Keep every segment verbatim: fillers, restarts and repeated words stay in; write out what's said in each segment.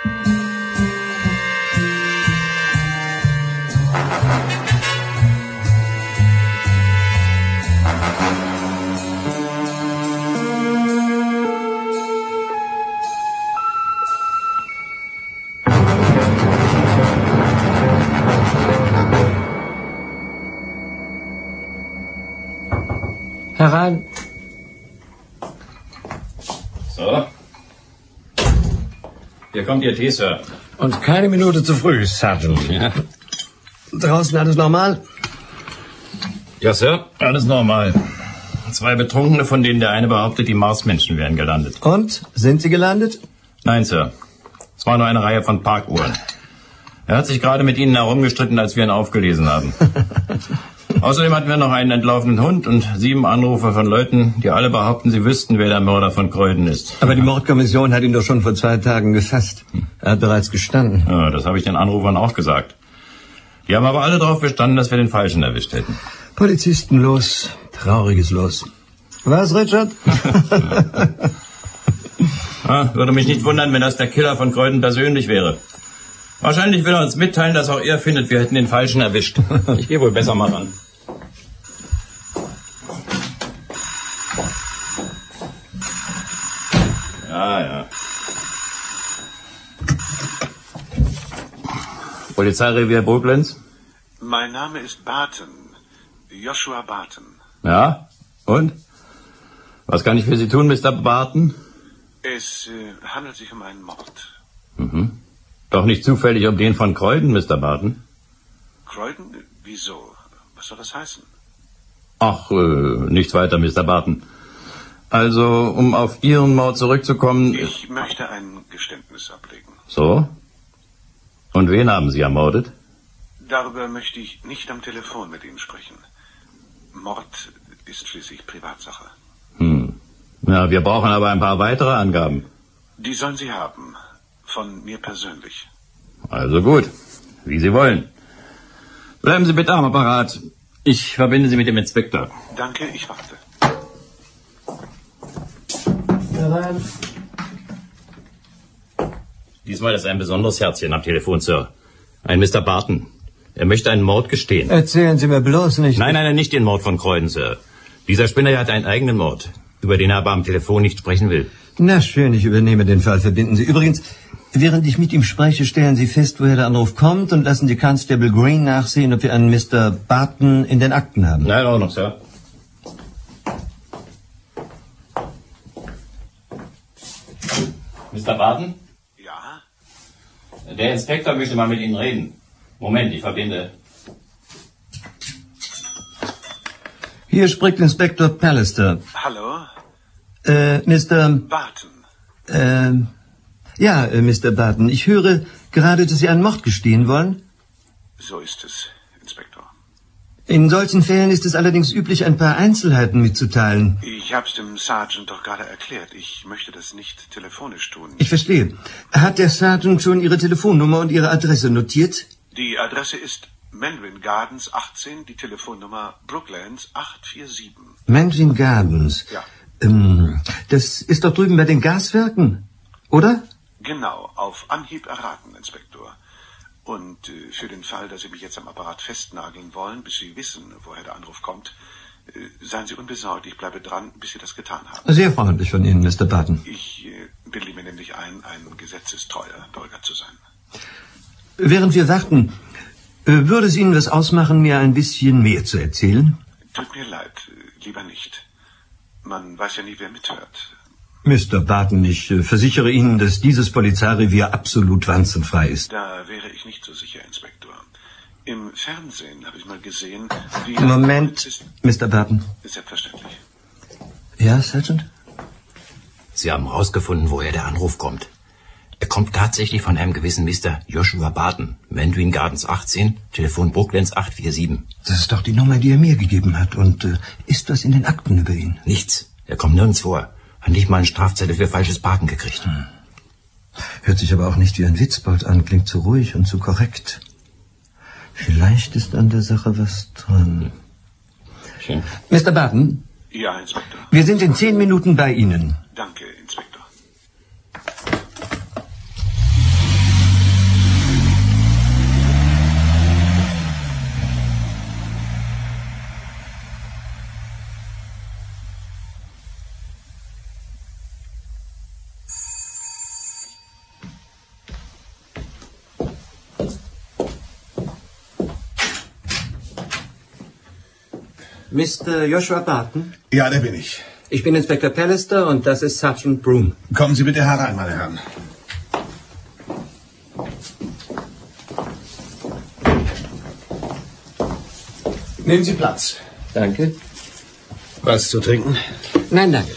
Herein. So. Hier kommt Ihr Tee, Sir. Und keine Minute zu früh, Sergeant. Ja. Draußen alles normal? Ja, Sir, alles normal. Zwei Betrunkene, von denen der eine behauptet, die Marsmenschen wären gelandet. Und? Sind sie gelandet? Nein, Sir. Es war nur eine Reihe von Parkuhren. Er hat sich gerade mit Ihnen herumgestritten, als wir ihn aufgelesen haben. Außerdem hatten wir noch einen entlaufenen Hund und sieben Anrufe von Leuten, die alle behaupten, sie wüssten, wer der Mörder von Kreuden ist. Aber die Mordkommission hat ihn doch schon vor zwei Tagen gefasst. Er hat bereits gestanden. Ja, das habe ich den Anrufern auch gesagt. Die haben aber alle darauf bestanden, dass wir den Falschen erwischt hätten. Polizisten los, trauriges Los. Was, Richard? Ja, würde mich nicht wundern, wenn das der Killer von Kreuden persönlich wäre. Wahrscheinlich will er uns mitteilen, dass auch er findet, wir hätten den Falschen erwischt. Ich gehe wohl besser mal ran. Ja, ja. Polizeirevier Brooklands? Mein Name ist Barton. Joshua Barton. Ja? Und? Was kann ich für Sie tun, Mister Barton? Es äh, handelt sich um einen Mord. Mhm. Doch nicht zufällig um den von Kreuden, Mister Barton? Kreuden? Wieso? Was soll das heißen? Ach, äh, nichts weiter, Mister Barton. Also, um auf Ihren Mord zurückzukommen... Ich möchte ein Geständnis ablegen. So? Und wen haben Sie ermordet? Darüber möchte ich nicht am Telefon mit Ihnen sprechen. Mord ist schließlich Privatsache. Hm. Ja, wir brauchen aber ein paar weitere Angaben. Die sollen Sie haben. Von mir persönlich. Also gut, wie Sie wollen. Bleiben Sie bitte am Apparat. Ich verbinde Sie mit dem Inspektor. Danke, ich warte. Herein. Diesmal ist ein besonderes Herzchen am Telefon, Sir. Ein Mister Barton. Er möchte einen Mord gestehen. Erzählen Sie mir bloß nicht. Nein, nein, nein, nicht den Mord von Kreuden, Sir. Dieser Spinner hier hat einen eigenen Mord, über den er aber am Telefon nicht sprechen will. Na schön, ich übernehme den Fall. Verbinden Sie. Übrigens, während ich mit ihm spreche, stellen Sie fest, woher der Anruf kommt und lassen die Constable Green nachsehen, ob wir einen Mister Barton in den Akten haben. Nein, auch noch, Sir. Mister Barton? Ja? Der Inspektor möchte mal mit Ihnen reden. Moment, ich verbinde. Hier spricht Inspektor Pallister. Hallo? Äh, Mister Barton. Äh, ja, äh, Mister Barton, ich höre gerade, dass Sie einen Mord gestehen wollen. So ist es, Inspektor. In solchen Fällen ist es allerdings üblich, ein paar Einzelheiten mitzuteilen. Ich hab's dem Sergeant doch gerade erklärt. Ich möchte das nicht telefonisch tun. Ich verstehe. Hat der Sergeant schon Ihre Telefonnummer und Ihre Adresse notiert? Die Adresse ist Mandarin Gardens achtzehn, die Telefonnummer Brooklands acht vier sieben. Mandarin Gardens? Ja. Ähm, das ist doch drüben bei den Gaswerken, oder? Genau, auf Anhieb erraten, Inspektor. Und äh, für den Fall, dass Sie mich jetzt am Apparat festnageln wollen, bis Sie wissen, woher der Anruf kommt, äh, seien Sie unbesorgt. Ich bleibe dran, bis Sie das getan haben. Sehr freundlich von Ihnen, Mister Barton. Ich äh, bilde mir nämlich ein, ein gesetzestreuer Bürger zu sein. Während wir warten, äh, würde es Ihnen was ausmachen, mir ein bisschen mehr zu erzählen? Tut mir leid, äh, lieber nicht. Man weiß ja nie, wer mithört. Mister Barton, ich äh, versichere Ihnen, dass dieses Polizeirevier absolut wanzenfrei ist. Da wäre ich nicht so sicher, Inspektor. Im Fernsehen habe ich mal gesehen, wie... Moment, Mister Barton. Selbstverständlich. Ja, Sergeant? Sie haben herausgefunden, woher der Anruf kommt. Er kommt tatsächlich von einem gewissen Mister Joshua Barton, Mandarin Gardens achtzehn, Telefon Brooklands acht vier sieben. Das ist doch die Nummer, die er mir gegeben hat. Und äh, ist was in den Akten über ihn? Nichts. Er kommt nirgends vor. Hat nicht mal einen Strafzettel für falsches Parken gekriegt. Hm. Hört sich aber auch nicht wie ein Witzbold an. Klingt zu ruhig und zu korrekt. Vielleicht ist an der Sache was dran. Schön. Mister Barton? Ja, Inspektor. Wir sind in zehn Minuten bei Ihnen. Danke, Inspektor. Mister Joshua Barton? Ja, der bin ich. Ich bin Inspektor Pallister und das ist Sergeant Broom. Kommen Sie bitte herein, meine Herren. Nehmen Sie Platz. Danke. Was zu trinken? Nein, danke.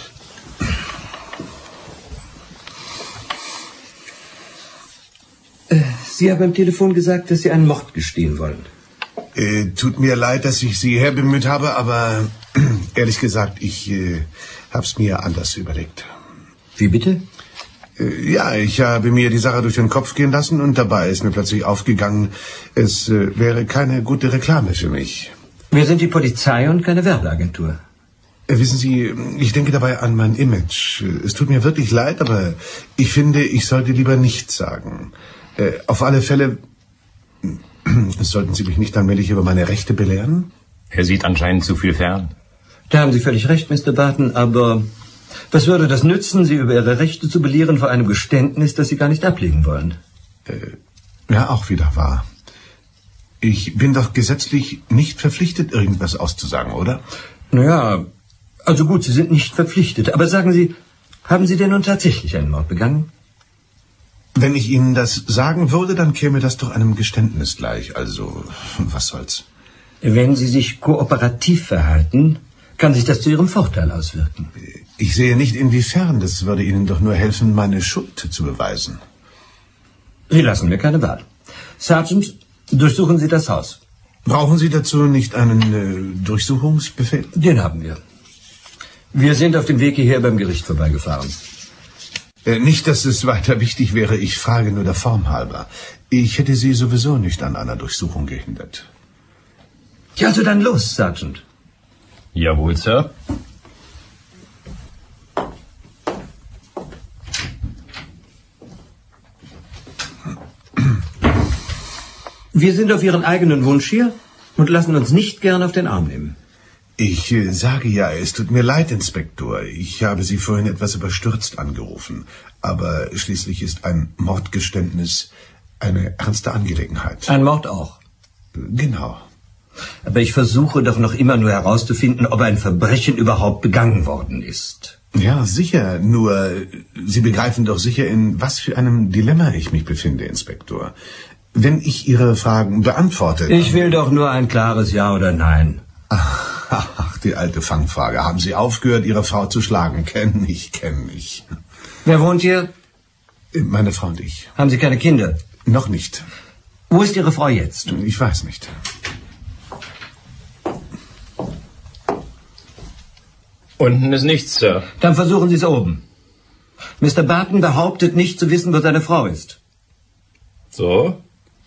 Äh, Sie haben am Telefon gesagt, dass Sie einen Mord gestehen wollen. Äh, tut mir leid, dass ich Sie herbemüht habe, aber ehrlich gesagt, ich äh, hab's mir anders überlegt. Wie bitte? Äh, ja, ich habe mir die Sache durch den Kopf gehen lassen und dabei ist mir plötzlich aufgegangen, es äh, wäre keine gute Reklame für mich. Wir sind die Polizei und keine Werbeagentur. Äh, wissen Sie, ich denke dabei an mein Image. Es tut mir wirklich leid, aber ich finde, ich sollte lieber nichts sagen. Äh, auf alle Fälle sollten Sie mich nicht allmählich über meine Rechte belehren? Er sieht anscheinend zu viel fern. Da haben Sie völlig recht, Mister Barton, aber was würde das nützen, Sie über Ihre Rechte zu belehren vor einem Geständnis, das Sie gar nicht ablegen wollen? Äh, ja, auch wieder wahr. Ich bin doch gesetzlich nicht verpflichtet, irgendwas auszusagen, oder? Naja, also gut, Sie sind nicht verpflichtet. Aber sagen Sie, haben Sie denn nun tatsächlich einen Mord begangen? Wenn ich Ihnen das sagen würde, dann käme das doch einem Geständnis gleich. Also, was soll's? Wenn Sie sich kooperativ verhalten, kann sich das zu Ihrem Vorteil auswirken. Ich sehe nicht, inwiefern. Das würde Ihnen doch nur helfen, meine Schuld zu beweisen. Sie lassen mir keine Wahl. Sergeant, durchsuchen Sie das Haus. Brauchen Sie dazu nicht einen äh, Durchsuchungsbefehl? Den haben wir. Wir sind auf dem Weg hierher beim Gericht vorbeigefahren. Äh, nicht, dass es weiter wichtig wäre. Ich frage nur der Form halber. Ich hätte Sie sowieso nicht an einer Durchsuchung gehindert. Ja, also dann los, Sergeant. Jawohl, Sir. Wir sind auf Ihren eigenen Wunsch hier und lassen uns nicht gern auf den Arm nehmen. Ich äh, sage ja, es tut mir leid, Inspektor. Ich habe Sie vorhin etwas überstürzt angerufen. Aber schließlich ist ein Mordgeständnis eine ernste Angelegenheit. Ein Mord auch. Genau. Aber ich versuche doch noch immer nur herauszufinden, ob ein Verbrechen überhaupt begangen worden ist. Ja, sicher. Nur, Sie begreifen doch sicher, in was für einem Dilemma ich mich befinde, Inspektor. Wenn ich Ihre Fragen beantworte... Ich will doch nur ein klares Ja oder Nein. Ach, ach, die alte Fangfrage. Haben Sie aufgehört, Ihre Frau zu schlagen? Kenn ich, kenn ich. Wer wohnt hier? Meine Frau und ich. Haben Sie keine Kinder? Noch nicht. Wo ist Ihre Frau jetzt? Ich weiß nicht. Unten ist nichts, Sir. Dann versuchen Sie es oben. Mister Barton behauptet nicht zu wissen, wo seine Frau ist. So?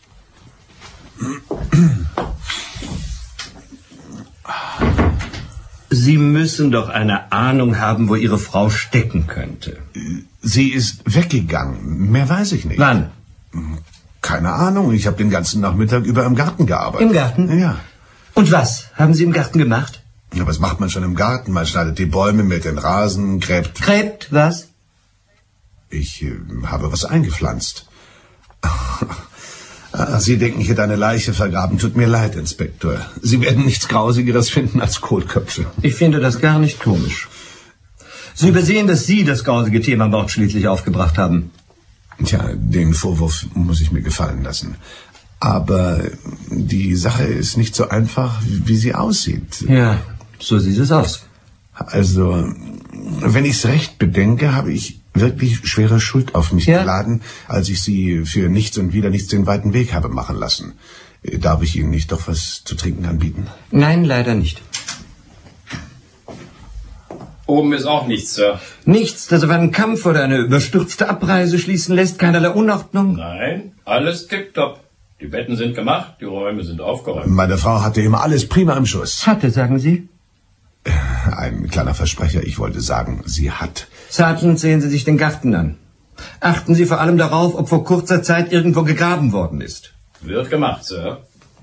Sie müssen doch eine Ahnung haben, wo Ihre Frau stecken könnte. Sie ist weggegangen. Mehr weiß ich nicht. Wann? Keine Ahnung. Ich habe den ganzen Nachmittag über im Garten gearbeitet. Im Garten? Ja. Und was haben Sie im Garten gemacht? Ja, was macht man schon im Garten? Man schneidet die Bäume mit den Rasen, gräbt... Gräbt was? Ich äh, habe was eingepflanzt. Sie denken, ich hätte eine Leiche vergraben. Tut mir leid, Inspektor. Sie werden nichts Grausigeres finden als Kohlköpfe. Ich finde das gar nicht komisch. Sie übersehen, dass Sie das grausige Thema Mord schließlich aufgebracht haben. Tja, den Vorwurf muss ich mir gefallen lassen. Aber die Sache ist nicht so einfach, wie sie aussieht. Ja, so sieht es aus. Also, wenn ich's recht bedenke, habe ich wirklich schwere Schuld auf mich ja? geladen, als ich Sie für nichts und wieder nichts den weiten Weg habe machen lassen. Darf ich Ihnen nicht doch was zu trinken anbieten? Nein, leider nicht. Oben ist auch nichts, Sir. Nichts, das auf einen Kampf oder eine überstürzte Abreise schließen lässt? Keinerlei Unordnung? Nein, alles tipptopp. Die Betten sind gemacht, die Räume sind aufgeräumt. Meine Frau hatte immer alles prima im Schuss. Hatte, sagen Sie? Ein kleiner Versprecher, ich wollte sagen, sie hat. Sergeant, sehen Sie sich den Garten an. Achten Sie vor allem darauf, ob vor kurzer Zeit irgendwo gegraben worden ist. Wird gemacht, Sir.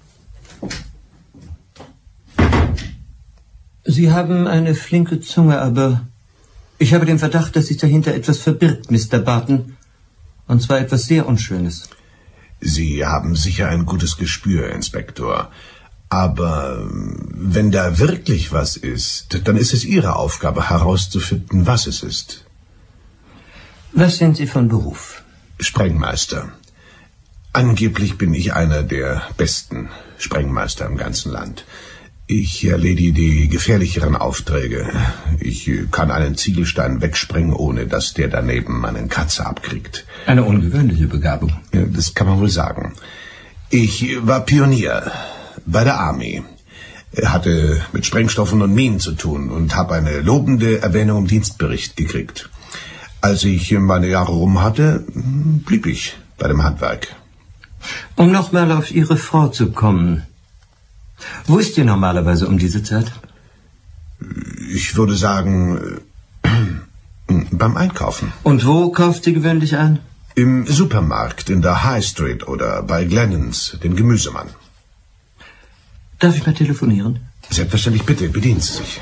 Sie haben eine flinke Zunge, aber ich habe den Verdacht, dass sich dahinter etwas verbirgt, Mister Barton. Und zwar etwas sehr Unschönes. Sie haben sicher ein gutes Gespür, Inspektor. Aber wenn da wirklich was ist, dann ist es Ihre Aufgabe herauszufinden, was es ist. Was sind Sie von Beruf? Sprengmeister. Angeblich bin ich einer der besten Sprengmeister im ganzen Land. Ich erledige die gefährlicheren Aufträge. Ich kann einen Ziegelstein wegsprengen, ohne dass der daneben einen Kratzer abkriegt. Eine ungewöhnliche Begabung. Ja, das kann man wohl sagen. Ich war Pionier bei der Army. Hatte mit Sprengstoffen und Minen zu tun und habe eine lobende Erwähnung im Dienstbericht gekriegt. Als ich meine Jahre rum hatte, blieb ich bei dem Handwerk. Um nochmal auf Ihre Frau zu kommen. Wo ist ihr normalerweise um diese Zeit? Ich würde sagen, beim Einkaufen. Und wo kauft sie gewöhnlich ein? Im Supermarkt, in der High Street oder bei Glennons, dem Gemüsemann. Darf ich mal telefonieren? Selbstverständlich, bitte, bedienen Sie sich.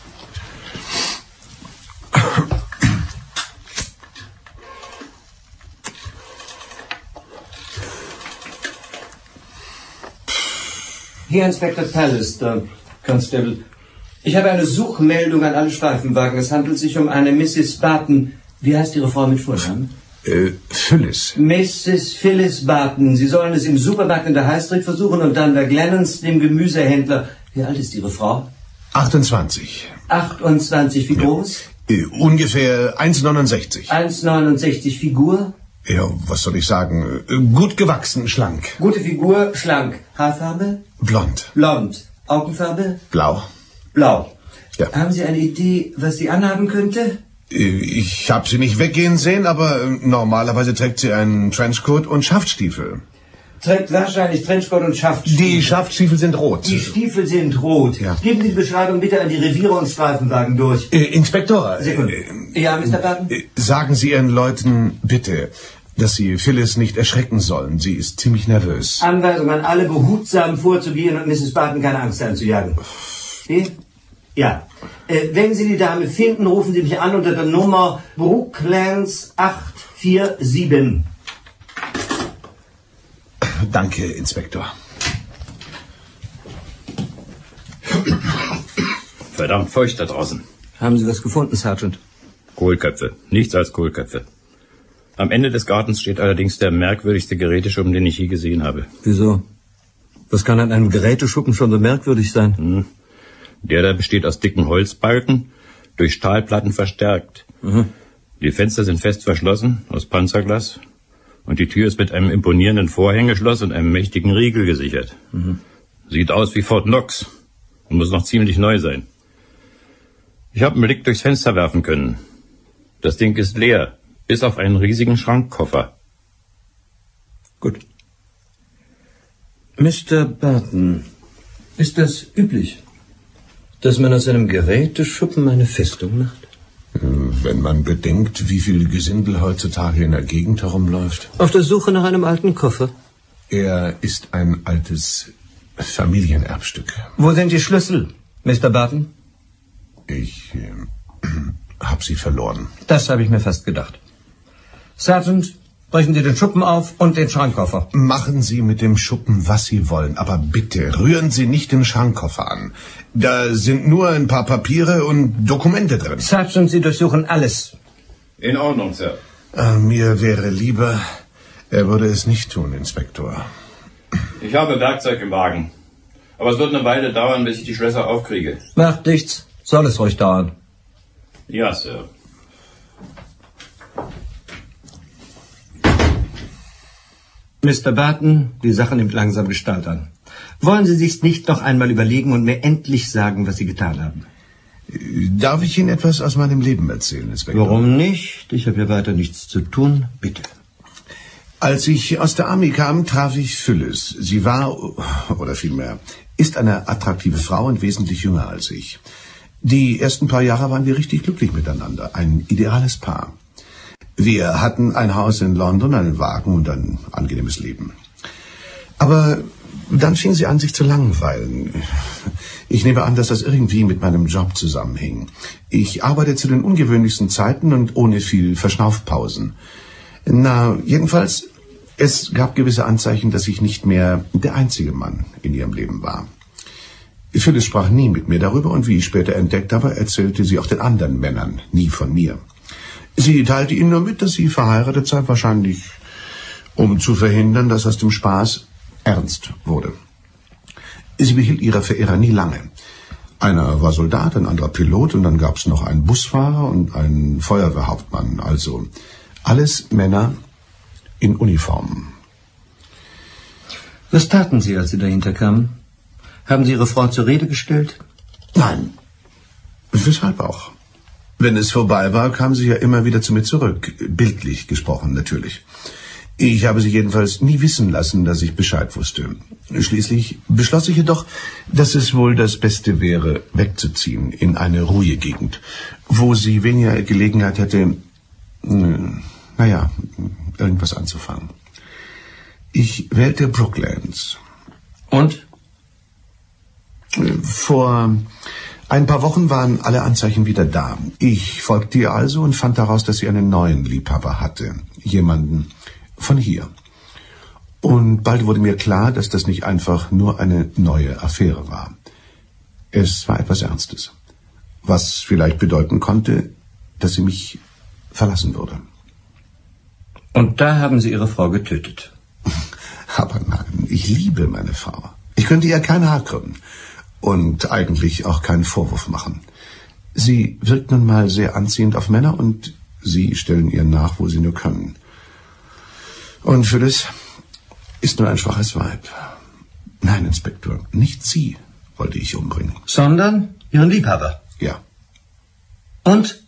Hier, Inspektor Pallister, Constable. Ich habe eine Suchmeldung an alle Streifenwagen. Es handelt sich um eine Misses Barton. Wie heißt Ihre Frau mit Vornamen? Äh, Phyllis. Misses Phyllis Barton. Sie sollen es im Supermarkt in der High Street versuchen und dann bei Glennons, dem Gemüsehändler. Wie alt ist Ihre Frau? achtundzwanzig. achtundzwanzig. Wie groß? Äh, ungefähr eins Komma neunundsechzig. eins Komma neunundsechzig. Figur? Ja, was soll ich sagen? Äh, gut gewachsen, schlank. Gute Figur, schlank. Haarfarbe? Blond. Blond. Augenfarbe? Blau. Blau. Ja. Haben Sie eine Idee, was sie anhaben könnte? Ich habe sie nicht weggehen sehen, aber normalerweise trägt sie einen Trenchcoat und Schaftstiefel. Trägt wahrscheinlich Trenchcoat und Schaftstiefel. Die Schaftstiefel sind rot. Die Stiefel sind rot. Ja. Geben Sie die Beschreibung bitte an die Reviere und Streifenwagen durch. Äh, Inspektor. Sekunde. Äh, Ja, Mister Barton? äh, sagen Sie Ihren Leuten bitte, dass Sie Phyllis nicht erschrecken sollen. Sie ist ziemlich nervös. Anweisung an alle, behutsam vorzugehen und Misses Barton keine Angst einzujagen. Sie? Ja. Äh, wenn Sie die Dame finden, rufen Sie mich an unter der Nummer Brooklands acht vier sieben. Danke, Inspektor. Verdammt feucht da draußen. Haben Sie was gefunden, Sergeant? Kohlköpfe. Nichts als Kohlköpfe. Am Ende des Gartens steht allerdings der merkwürdigste Geräteschuppen, den ich je gesehen habe. Wieso? Was kann an einem Geräteschuppen schon so merkwürdig sein? Hm. Der da besteht aus dicken Holzbalken, durch Stahlplatten verstärkt. Mhm. Die Fenster sind fest verschlossen, aus Panzerglas. Und die Tür ist mit einem imponierenden Vorhängeschloss und einem mächtigen Riegel gesichert. Mhm. Sieht aus wie Fort Knox und muss noch ziemlich neu sein. Ich habe einen Blick durchs Fenster werfen können. Das Ding ist leer, bis auf einen riesigen Schrankkoffer. Gut. Mister Barton, ist das üblich, dass man aus einem Geräteschuppen eine Festung macht? Wenn man bedenkt, wie viel Gesindel heutzutage in der Gegend herumläuft. Auf der Suche nach einem alten Koffer. Er ist ein altes Familienerbstück. Wo sind die Schlüssel, Mister Barton? Ich äh, hab sie verloren. Das habe ich mir fast gedacht. Sergeant, brechen Sie den Schuppen auf und den Schrankkoffer. Machen Sie mit dem Schuppen, was Sie wollen, aber bitte rühren Sie nicht den Schrankkoffer an. Da sind nur ein paar Papiere und Dokumente drin. Sergeant, Sie durchsuchen alles. In Ordnung, Sir. Äh, mir wäre lieber, er würde es nicht tun, Inspektor. Ich habe Werkzeug im Wagen. Aber es wird eine Weile dauern, bis ich die Schlösser aufkriege. Macht nichts. Soll es ruhig dauern. Ja, Sir. Mister Barton, die Sache nimmt langsam Gestalt an. Wollen Sie sich's nicht noch einmal überlegen und mir endlich sagen, was Sie getan haben? Darf ich Ihnen etwas aus meinem Leben erzählen, Inspektor? Warum nicht? Ich habe ja weiter nichts zu tun. Bitte. Als ich aus der Army kam, traf ich Phyllis. Sie war, oder vielmehr, ist eine attraktive Frau und wesentlich jünger als ich. Die ersten paar Jahre waren wir richtig glücklich miteinander. Ein ideales Paar. Wir hatten ein Haus in London, einen Wagen und ein angenehmes Leben. Aber dann fing sie an, sich zu langweilen. Ich nehme an, dass das irgendwie mit meinem Job zusammenhing. Ich arbeite zu den ungewöhnlichsten Zeiten und ohne viel Verschnaufpausen. Na, jedenfalls, es gab gewisse Anzeichen, dass ich nicht mehr der einzige Mann in ihrem Leben war. Phyllis sprach nie mit mir darüber und wie ich später entdeckt habe, erzählte sie auch den anderen Männern nie von mir. Sie teilte ihnen nur mit, dass sie verheiratet sei, wahrscheinlich um zu verhindern, dass aus dem Spaß ernst wurde. Sie behielt ihre Verehrer nie lange. Einer war Soldat, ein anderer Pilot und dann gab es noch einen Busfahrer und einen Feuerwehrhauptmann. Also alles Männer in Uniform. Was taten Sie, als Sie dahinter kamen? Haben Sie Ihre Frau zur Rede gestellt? Nein. Weshalb auch? Wenn es vorbei war, kam sie ja immer wieder zu mir zurück. Bildlich gesprochen, natürlich. Ich habe sie jedenfalls nie wissen lassen, dass ich Bescheid wusste. Schließlich beschloss ich jedoch, dass es wohl das Beste wäre, wegzuziehen in eine ruhige Gegend, wo sie weniger Gelegenheit hätte, naja, irgendwas anzufangen. Ich wählte Brooklands. Und? Vor ein paar Wochen waren alle Anzeichen wieder da. Ich folgte ihr also und fand daraus, dass sie einen neuen Liebhaber hatte. Jemanden von hier. Und bald wurde mir klar, dass das nicht einfach nur eine neue Affäre war. Es war etwas Ernstes. Was vielleicht bedeuten konnte, dass sie mich verlassen würde. Und da haben Sie Ihre Frau getötet? Aber nein, ich liebe meine Frau. Ich könnte ihr kein Haar krümmen. Und eigentlich auch keinen Vorwurf machen. Sie wirkt nun mal sehr anziehend auf Männer und sie stellen ihr nach, wo sie nur können. Und Phyllis ist nur ein schwaches Weib. Nein, Inspektor, nicht sie wollte ich umbringen. Sondern Ihren Liebhaber? Ja. Und?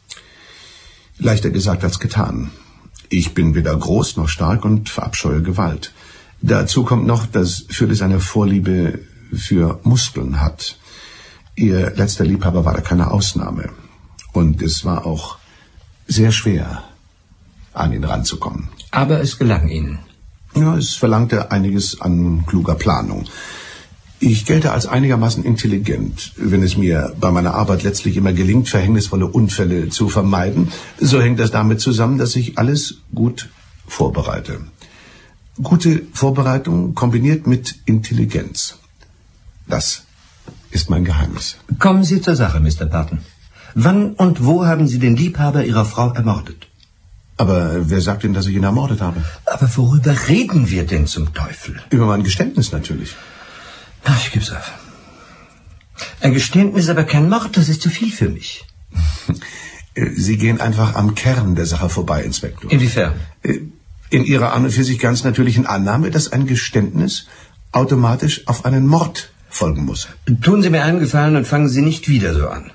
Leichter gesagt als getan. Ich bin weder groß noch stark und verabscheue Gewalt. Dazu kommt noch, dass Phyllis eine Vorliebe für Muskeln hat. Ihr letzter Liebhaber war da keine Ausnahme. Und es war auch sehr schwer, an ihn ranzukommen. Aber es gelang Ihnen. Ja, es verlangte einiges an kluger Planung. Ich gelte als einigermaßen intelligent. Wenn es mir bei meiner Arbeit letztlich immer gelingt, verhängnisvolle Unfälle zu vermeiden, so hängt das damit zusammen, dass ich alles gut vorbereite. Gute Vorbereitung kombiniert mit Intelligenz. Das ist mein Geheimnis. Kommen Sie zur Sache, Mister Barton. Wann und wo haben Sie den Liebhaber Ihrer Frau ermordet? Aber wer sagt denn, dass ich ihn ermordet habe? Aber worüber reden wir denn zum Teufel? Über mein Geständnis natürlich. Ach, ich geb's auf. Ein Geständnis, aber kein Mord, das ist zu viel für mich. Sie gehen einfach am Kern der Sache vorbei, Inspektor. Inwiefern? In Ihrer an und für sich ganz natürlichen Annahme, dass ein Geständnis automatisch auf einen Mord folgen muss. Tun Sie mir einen Gefallen und fangen Sie nicht wieder so an.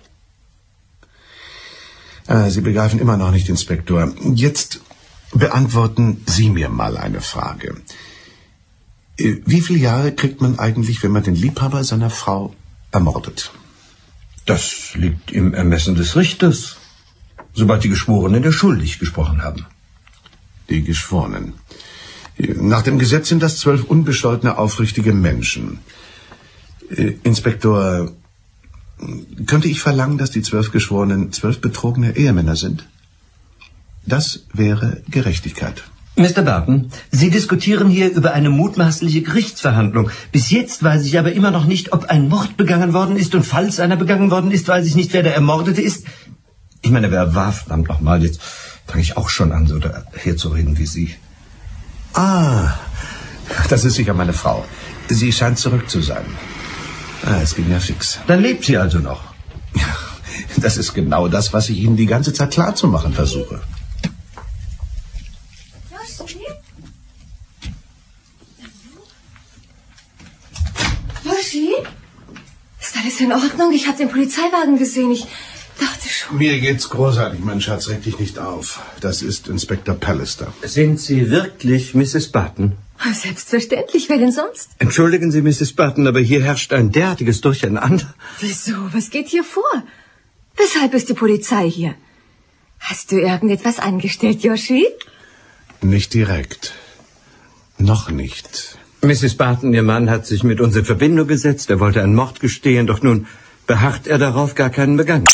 Ah, Sie begreifen immer noch nicht, Inspektor. Jetzt beantworten Sie mir mal eine Frage. Wie viele Jahre kriegt man eigentlich, wenn man den Liebhaber seiner Frau ermordet? Das liegt im Ermessen des Richters, sobald die Geschworenen der schuldig gesprochen haben. Die Geschworenen. Nach dem Gesetz sind das zwölf unbescholtene, aufrichtige Menschen. Inspektor, könnte ich verlangen, dass die zwölf Geschworenen zwölf betrogene Ehemänner sind? Das wäre Gerechtigkeit. Mister Barton, Sie diskutieren hier über eine mutmaßliche Gerichtsverhandlung. Bis jetzt weiß ich aber immer noch nicht, ob ein Mord begangen worden ist. Und falls einer begangen worden ist, weiß ich nicht, wer der Ermordete ist. Ich meine, wer war, verdammt nochmal, jetzt fange ich auch schon an, so daherzureden wie Sie. Ah, das ist sicher meine Frau. Sie scheint zurück zu sein. Ah, es ging ja fix. Dann lebt sie also noch. Ja, das ist genau das, was ich Ihnen die ganze Zeit klarzumachen versuche. Yoshi? Ist alles in Ordnung? Ich habe den Polizeiwagen gesehen. Ich dachte schon... Mir geht's großartig, mein Schatz. Reg dich nicht auf. Das ist Inspektor Pallister. Sind Sie wirklich Misses Barton? Selbstverständlich. Wer denn sonst? Entschuldigen Sie, Misses Barton, aber hier herrscht ein derartiges Durcheinander. Wieso? Was geht hier vor? Weshalb ist die Polizei hier? Hast du irgendetwas angestellt, Yoshi? Nicht direkt. Noch nicht. Misses Barton, Ihr Mann hat sich mit uns in Verbindung gesetzt. Er wollte einen Mord gestehen, doch nun beharrt er darauf, gar keinen begangen.